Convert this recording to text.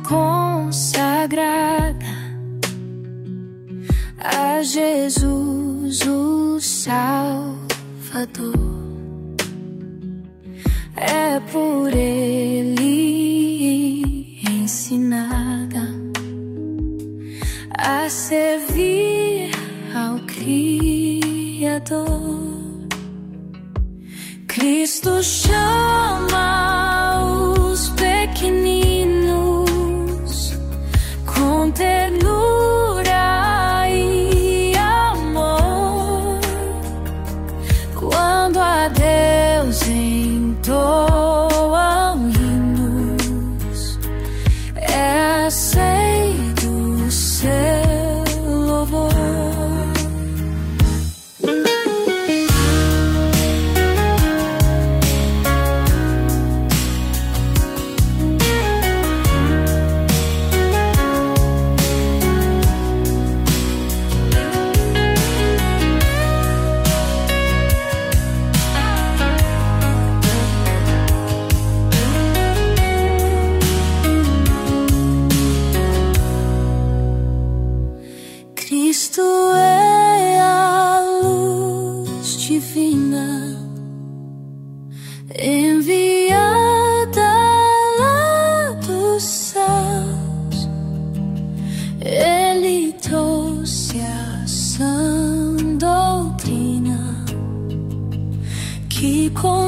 consagrada a Jesus, o Salvador. É por Ele ensinada a servir ao Criador. Cristo chama os pequeninos com ternura e amor. Quando a Deus entoam hinos, é aceito o seu louvor. Cristo é a luz divina enviada lá dos céus. Ele trouxe a sã doutrina que com